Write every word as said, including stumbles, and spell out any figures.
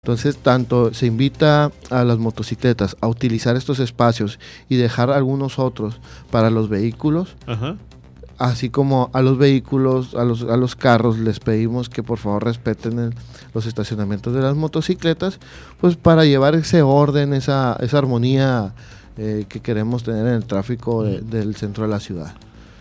Entonces, tanto se invita a las motocicletas a utilizar estos espacios y dejar algunos otros para los vehículos. Ajá. Así como a los vehículos, a los, a los carros, les pedimos que por favor respeten el, los estacionamientos de las motocicletas, pues para llevar ese orden, esa, esa armonía eh, que queremos tener en el tráfico de, del centro de la ciudad.